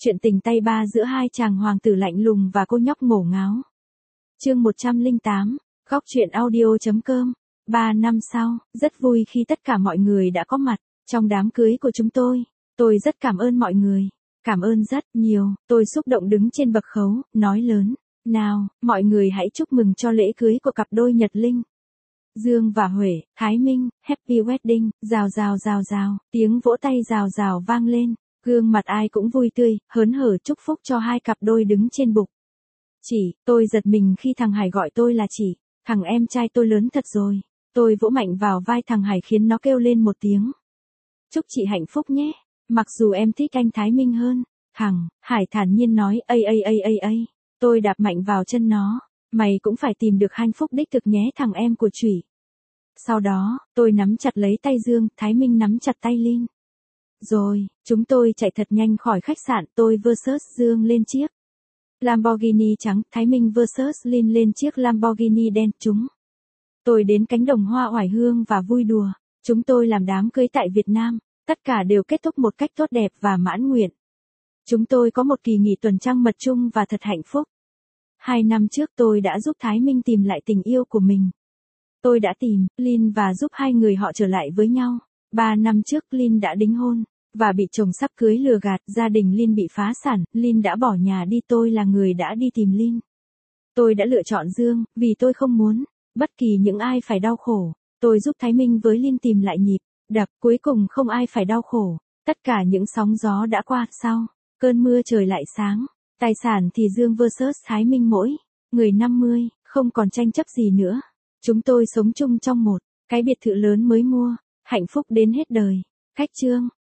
Chuyện tình tay ba giữa hai chàng hoàng tử lạnh lùng và cô nhóc ngổ ngáo. Chương 108, góc truyện audio.com. 3 năm sau, rất vui khi tất cả mọi người đã có mặt trong đám cưới của chúng tôi. Tôi rất cảm ơn mọi người. Cảm ơn rất nhiều. Tôi xúc động đứng trên bậc khấu, nói lớn. Nào, mọi người hãy chúc mừng cho lễ cưới của cặp đôi Nhật Linh. Dương và Huệ, Thái Minh, Happy Wedding, rào rào rào rào, tiếng vỗ tay rào rào vang lên. Gương mặt ai cũng vui tươi, hớn hở chúc phúc cho hai cặp đôi đứng trên bục. Tôi giật mình khi thằng Hải gọi tôi là chị, thằng em trai tôi lớn thật rồi. Tôi vỗ mạnh vào vai thằng Hải khiến nó kêu lên một tiếng. Chúc chị hạnh phúc nhé, mặc dù em thích anh Thái Minh hơn. Thằng Hải thản nhiên nói ây. Tôi đạp mạnh vào chân nó. Mày cũng phải tìm được hạnh phúc đích thực nhé thằng em của chủy. Sau đó, tôi nắm chặt lấy tay Dương, Thái Minh nắm chặt tay Linh. Rồi, chúng tôi chạy thật nhanh khỏi khách sạn, tôi versus Dương lên chiếc Lamborghini trắng, Thái Minh versus Linh lên chiếc Lamborghini đen. Tôi đến cánh đồng hoa oải hương và vui đùa. Chúng tôi làm đám cưới tại Việt Nam, tất cả đều kết thúc một cách tốt đẹp và mãn nguyện. Chúng tôi có một kỳ nghỉ tuần trăng mật chung và thật hạnh phúc. 2 năm trước tôi đã giúp Thái Minh tìm lại tình yêu của mình. Tôi đã tìm Linh và giúp hai người họ trở lại với nhau. 3 năm trước Linh đã đính hôn và bị chồng sắp cưới lừa gạt, gia đình Linh bị phá sản, Linh đã bỏ nhà đi, tôi là người đã đi tìm Linh. Tôi đã lựa chọn Dương, vì tôi không muốn bất kỳ những ai phải đau khổ. Tôi giúp Thái Minh với Linh tìm lại nhịp đập, cuối cùng không ai phải đau khổ. Tất cả những sóng gió đã qua, sau cơn mưa trời lại sáng. Tài sản thì Dương versus Thái Minh mỗi người 50, không còn tranh chấp gì nữa. Chúng tôi sống chung trong một cái biệt thự lớn mới mua, hạnh phúc đến hết đời. Khách trương